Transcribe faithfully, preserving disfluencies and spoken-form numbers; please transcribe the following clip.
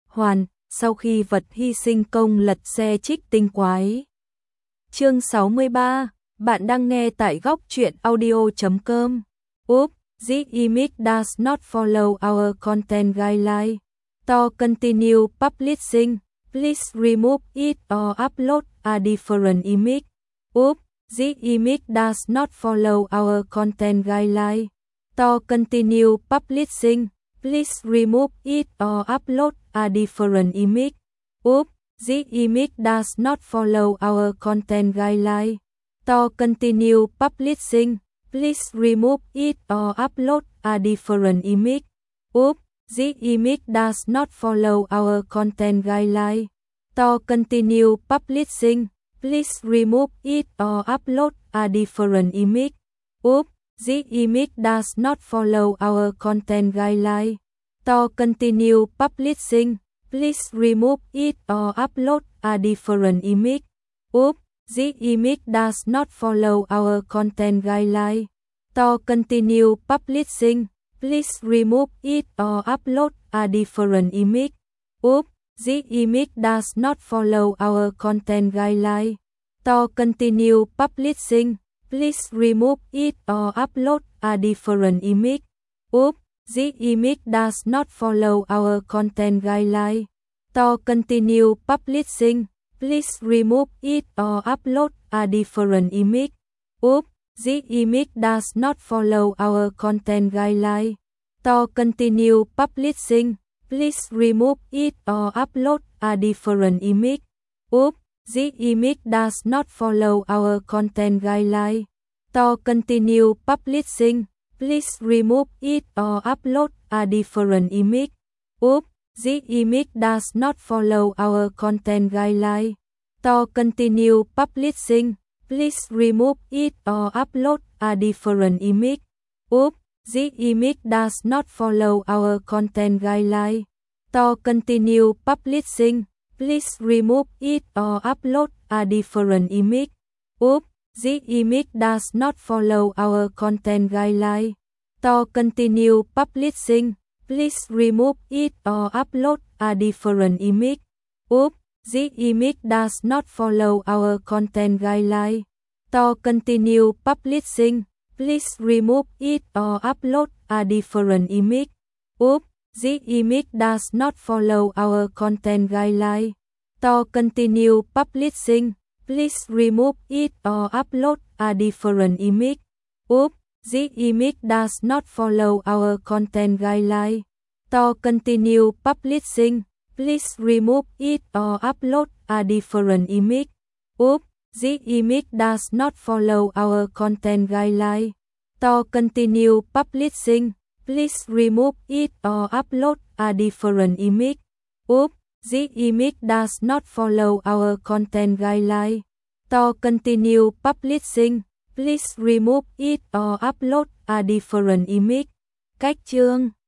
hoàn, sau khi vật hy sinh công lật xe trích tinh quái. Chương sáu mươi ba, bạn đang nghe tại góc truyện audio chấm com. Oops, this image does not follow our content guideline. To continue publishing, please remove it or upload a different image. Oops, this image does not follow our content guideline. To continue publishing, please remove it or upload a different image. Oops, this image does not follow our content guideline. To continue publishing, please remove it or upload a different image. Oops, this image does not follow our content guideline. To continue publishing, please remove it or upload a different image. Oops, this image does not follow our content guideline. To continue publishing, please remove it or upload a different image. Oops, this image does not follow our content guideline. To continue publishing, please remove it or upload a different image. Oops, this image does not follow our content guideline. To continue publishing, please remove it or upload a different image. Oops, this image does not follow our content guideline. To continue publishing, please remove it or upload a different image. Oops, this image does not follow our content guideline. To continue publishing, please remove it or upload a different image. Oops, this image does not follow our content guideline. To continue publishing, please remove it or upload a different image. Oops, this image does not follow our content guideline. To continue publishing, please remove it or upload a different image. Oops, this image does not follow our content guideline. To continue publishing, please remove it or upload a different image. Oops, this image does not follow our content guideline. To continue publishing, please remove it or upload a different image. Oops, this image does not follow our content guideline. To continue publishing, please remove it or upload a different image. Oops, this image does not follow our content guideline. To continue publishing, please remove it or upload a different image. Oops, this image does not follow our content guideline. To continue publishing, please remove it or upload a different image. Oops, this image does not follow our content guideline. To continue publishing, please remove it or upload a different image. Oops, this image does not follow our content guideline. To continue publishing, please remove it or upload a different image. Cách chương